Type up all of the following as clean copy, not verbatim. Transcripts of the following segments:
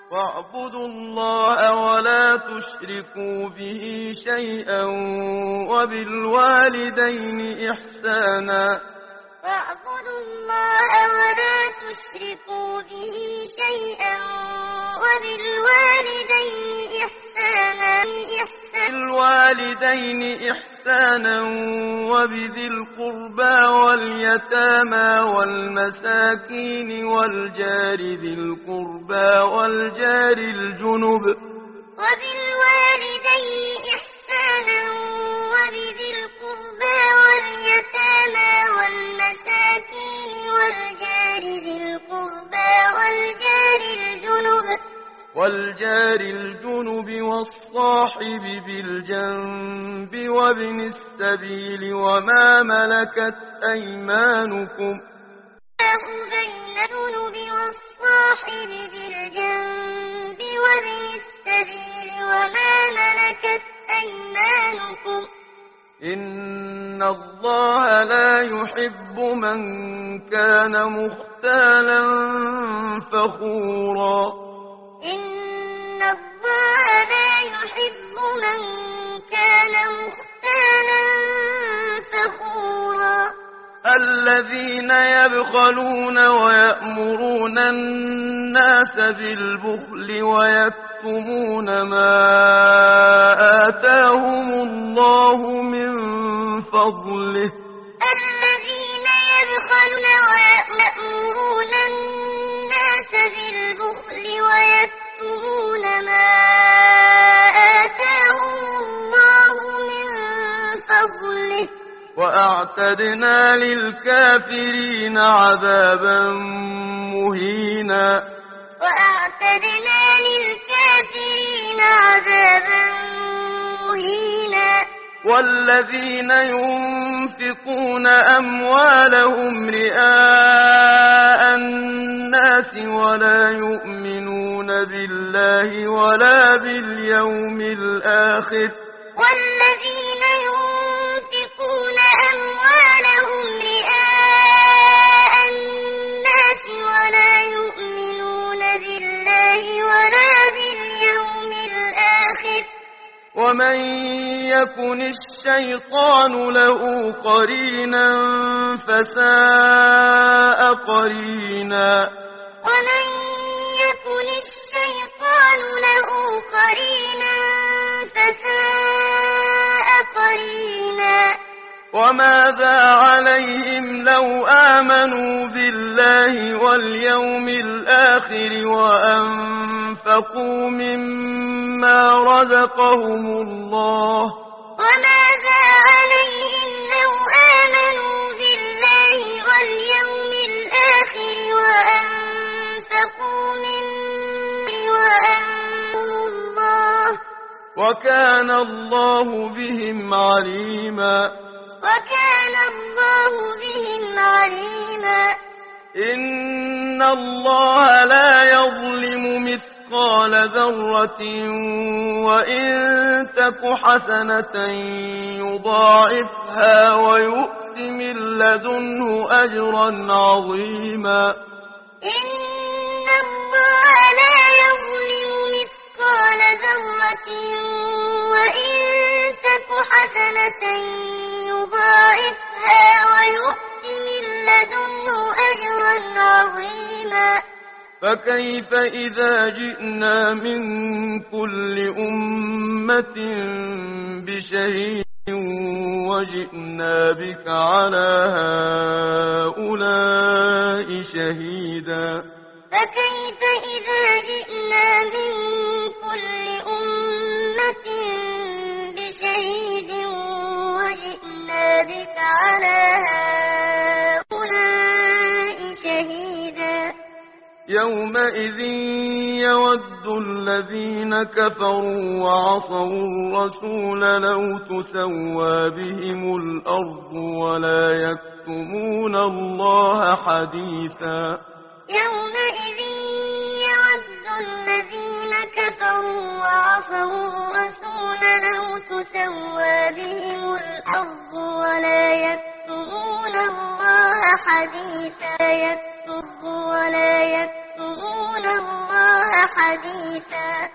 واعبدوا الله ولا تشركوا به شيئا وبالوالدين إحسانا واعبدوا الله ولا تشركوا به شيئا وبالوالدين إحسانا بالوالدين إحسانا وبذي القربى واليتامى والمساكين والجار ذي القربى والجار الجنب وبالوالدين إحسانا وبذي القربى واليتامى والمساكين والجار ذي القربى والجار الجنب والصاحب بالجنب وابن السبيل وما ملكت أيمانكم بين الجنب والصاحب بالجنب وابن السبيل وما ملكت أيمانكم إن الله لا يحب من كان مختالا فخورا إن الله لا يحب من كان مختالا فخورا الذين يبخلون ويأمرون الناس بالبخل ويكتمون ما آتاهم الله من فضله الذين يبخلون ويأمرون الناس بالبخل ويكتمون ما آتاهم الله من فضله وأعتدنا للكافرين عذابا مهينا وأعتدنا للكافرين عذابا مهينا والذين ينفقون أموالهم رئاء الناس ولا يؤمنون بالله ولا باليوم الآخر والذين ينفقون أموالهم رئاء الناس ولا يؤمنون بالله ولا باليوم الآخر ومن يكن الشيطان له قرينا فساء قرينا ومن يكن الشيطان له قرينا فساء قرينا وماذا عليهم لو آمنوا بالله واليوم الآخر وأنفقوا مما رزقهم الله وماذا عليهم لو آمنوا بالله واليوم الآخر وأنفقوا الله وكان الله بهم عليما وكان الله بهم عليما إن الله لا يظلم مثقال ذرة وإن تك حسنة يضاعفها ويؤت من لدنه أجرا عظيما إن الله لا يظلم مثقال ذرة وإن تك حسنة يضاعفها ويؤت من لدنه أجرا عظيما فكيف إذا جئنا من كل أمة بشهيد وجئنا بك على هؤلاء شهيدا فكيف إذا جئنا من كل أمة بشهيد وجئنا بك على هؤلاء شهيدا يومئذ يود الذين كفروا وعصوا الرسول لو تسوى بهم الأرض ولا يكتمون الله حديثا يومئذ يود الذين كفروا وعصوا الرسول لو تسوى بهم الأرض ولا يكتمون الله حديثا ولا يكتمون الله حديثا.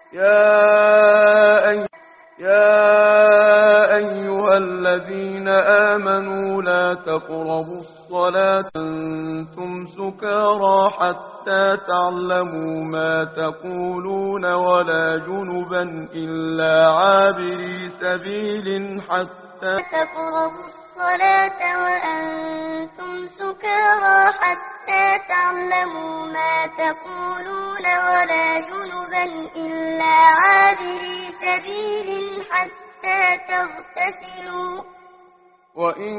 يا أيها الذين آمنوا لا تقربوا الصلاة أنتم سكارى حتى تعلموا ما تقولون ولا جنبا إلا عابري سبيل حتى تقربوا الصلاة وأنتم سكارى حتى تعلموا ما تقولون ولا جنبا إلا عابري سبيل حتى تغتسلوا. وإن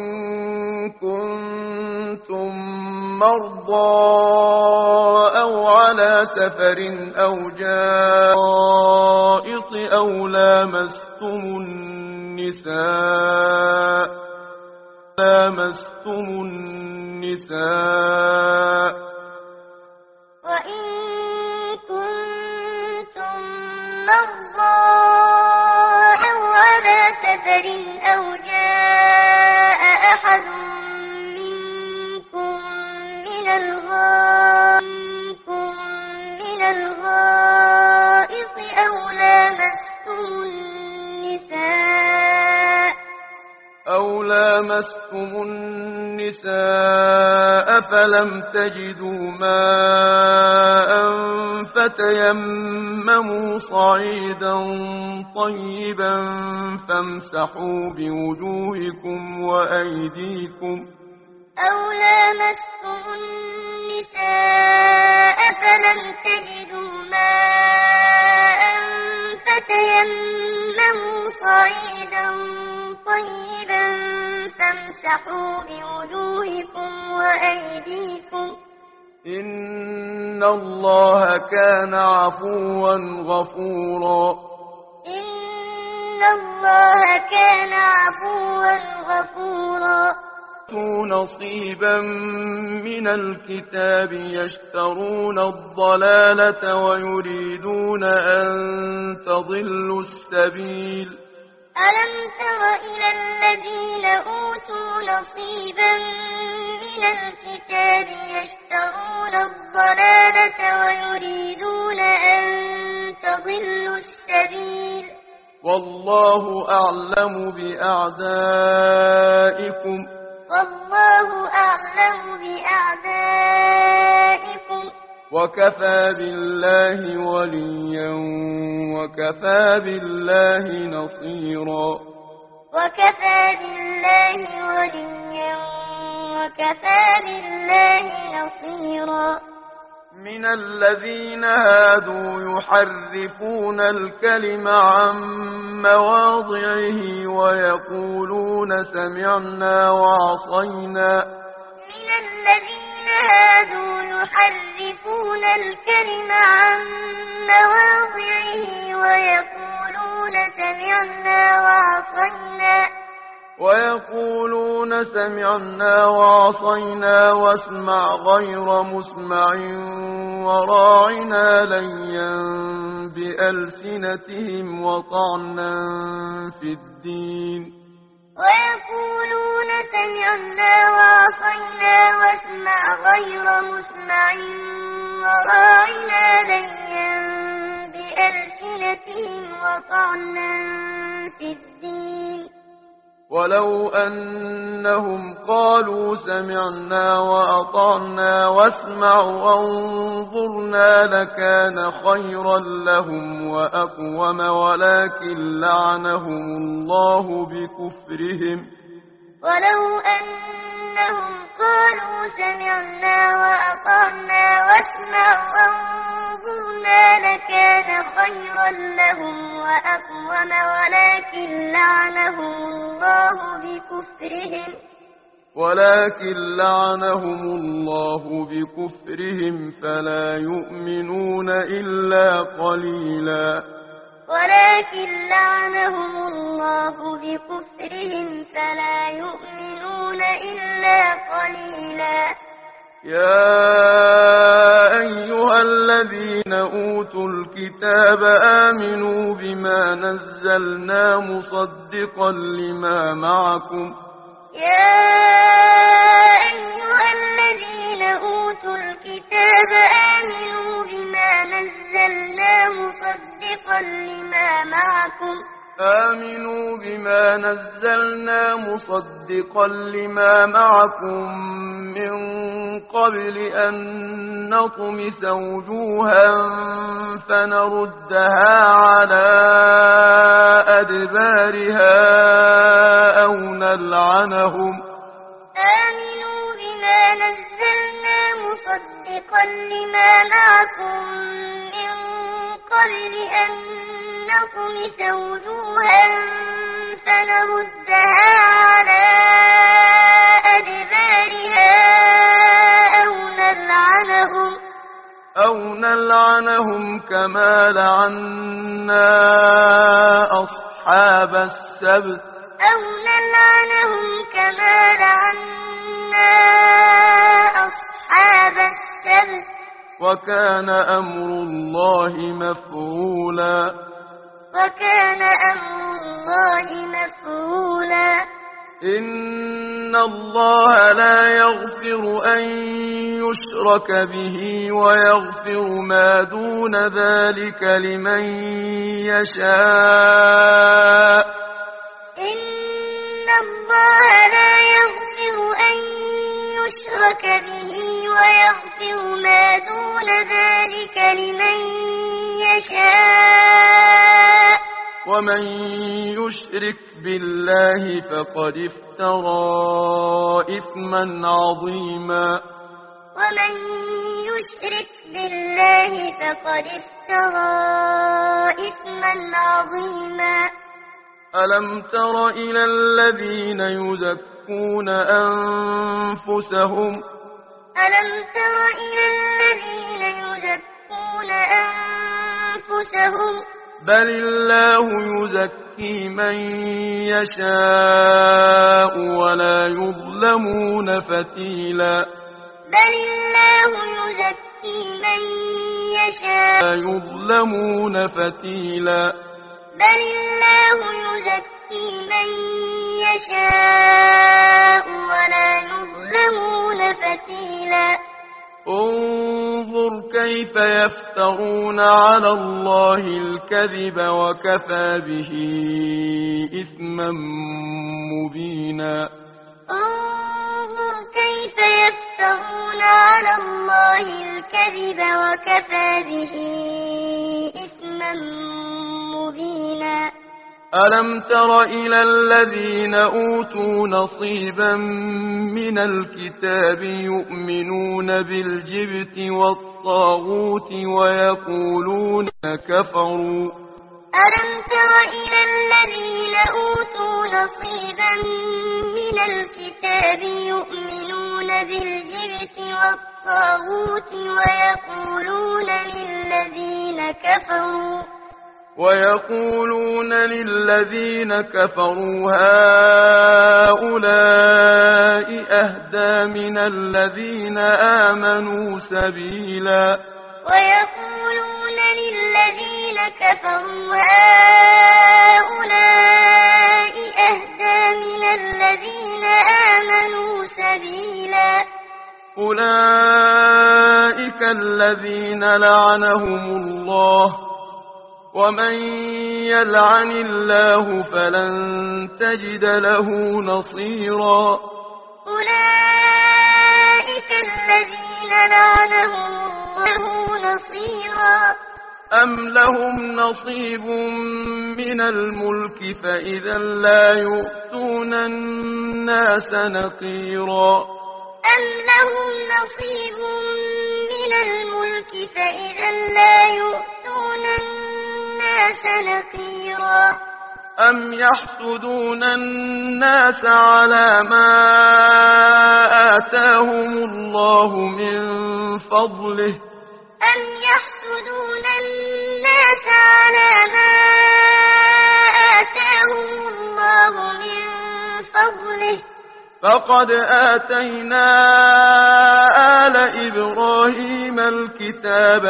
كنتم مرضى أو على سفر أو جاء غائط أو لامستم النساء وإن كنتم مرضى أو على سفر أو جاء أحد منكم من الغائط أو لامستم النساء فلم تجدوا ماء فتيمموا صعيدا طيبا فامسحوا بوجوهكم وأيديكم. أو لامستم النساء فلم تجدوا ماء فتيمموا صعيدا طيبا فامسحوا بوجوهكم وأيديكم. إن الله كان عفوا غفورا. إن الله كان عفوا غفورا. نصيبا من الكتاب يشترون الضلالة ويريدون أن تضلوا السبيل. ألم تر إلى الذين أوتوا نصيبا من الكتاب يشترون الضلالة ويريدون أن تضلوا السبيل. والله أعلم بأعدائكم. والله أعلم بأعدائكم. وكفى بالله وليا وكفى بالله نصيرا. وكفى بالله وليا وكفى بالله نصيرا. من الذين هادوا يحرفون الكلم عن مواضعه ويقولون سمعنا وعصينا. من الذين هادوا يحرفون الكلم عن مواضعه ويقولون سمعنا وعصينا واسمع غير مسمع وراعنا ليا بألسنتهم وطعنا في الدين. ويقولون سمعنا وعصينا واسمع غير مسمع وراعنا ليا بألسنتهم وطعنا في الدين. ولو أنهم قالوا سمعنا وأطعنا واسمع وانظرنا لكان خيرا لهم وأقوم ولكن لعنهم الله بكفرهم. ولو أنهم قالوا سمعنا وأطعنا واسمع وانظرنا لكان خيرا لهم وأقوم ولكن لعنهم الله بكفرهم فلا يؤمنون إلا قليلا. ولكن لعنهم الله بكفرهم فلا يؤمنون إلا قليلا. يا أيها الذين أوتوا الكتاب آمنوا بما نزلنا مصدقا لما معكم يا أيها الذين أوتوا الكتاب آمنوا بما نزلنا مصدقا لما معكم من قبل أن نطمس وجوها فنردها على أدبارها أو نلعنهم آمنوا بما نزلنا مصدقا لما معكم من قبل أن نطمس وجوها فنردها على أدبارها أو نلعنهم كما لعنا أصحاب السبت وكان أمر الله مفعولا إن الله لا يغفر أن يشرك به ويغفر ما دون ذلك لمن يشاء إن الله لا يغفر أن يشرك به ويغفر ما دون ذلك لمن يشاء ومن يشرك بالله فقد افترى إثما عظيما ومن يشرك بالله فقد افترى إثما عظيما ألم تر إلى الذين يزكون أنفسهم بل الله يزكي من يشاء ولا يظلمون فتيلا انظر كيف يفترون على الله الكذب وكفى به إثما مبينا انظر كيف يفترون على الله الكذب وكفى به إثما مبينا ألم تر إلى الذين أوتوا نصيبا من الكتاب يؤمنون بالجبت والطاغوت ويقولون كفروا ألم تر إلى الذين أوتوا نصيبا من الكتاب يؤمنون بالجبت والطاغوت ويقولون للذين كفروا هؤلاء أهدى من الذين آمنوا سبيلا أولئك الذين لعنهم الله ومن يلعن الله فلن تجد له نصيرا أم لهم نصيب من الملك فإذا لا يؤتون الناس نقيرا أم يحسدون الناس على ما آتاهم الله من فضله فقد آتينا آل إبراهيم الكتاب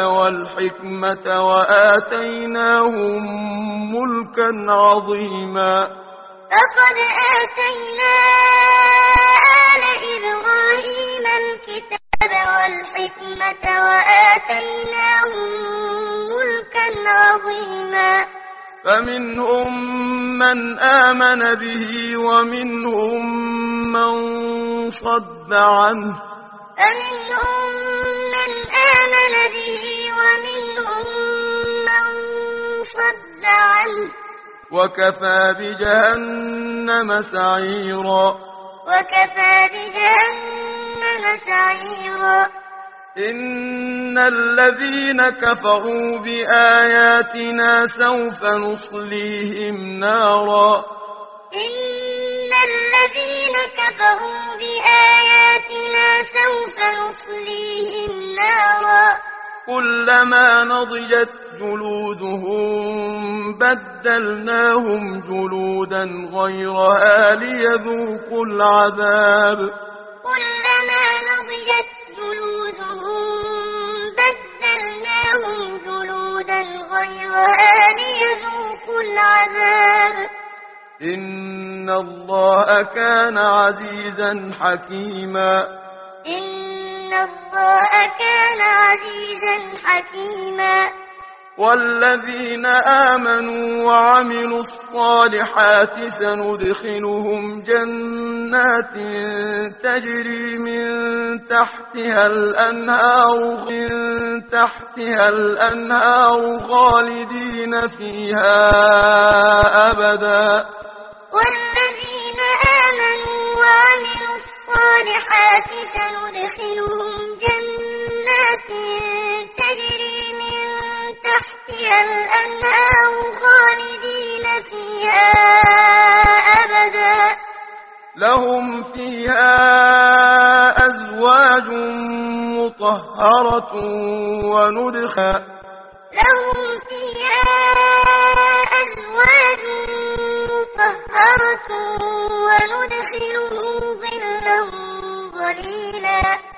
والحكمة وآتيناهم ملكا عظيما فقد آتينا آل إبراهيم الكتاب والحكمة وآتيناهم ملكا عظيما فمنهم من آمن به ومنهم من صد عنه فمنهم من آمن به ومنهم من صد عنه وكفى بجهنم سعيرا وكفى بجهنم سعيرا إن الذين كفروا بآياتنا سوف نصليهم نارا إن الذين كفروا بآياتنا سوف نصليهم نارا كلما نضجت جلودهم بدلناهم جلودا غيرها ليذوقوا العذاب كلما نضجت جلودهم بدلناهم جلودا غيرها ليذوقوا العذاب إن الله كان عزيزا حكيما إن الله كان عزيزا حكيما والذين آمنوا وعملوا الصالحات سندخلهم جنات تجري من تحتها الأنهار خالدين فيها أبدا والذين آمنوا وعملوا الصالحات سندخلهم جنات تجري من تحتها الأنهار خالدين فيها أبدا لهم فيها أزواج مطهرة لهم فيها أزواج مطهرة وندخلهم ظلا ظليلا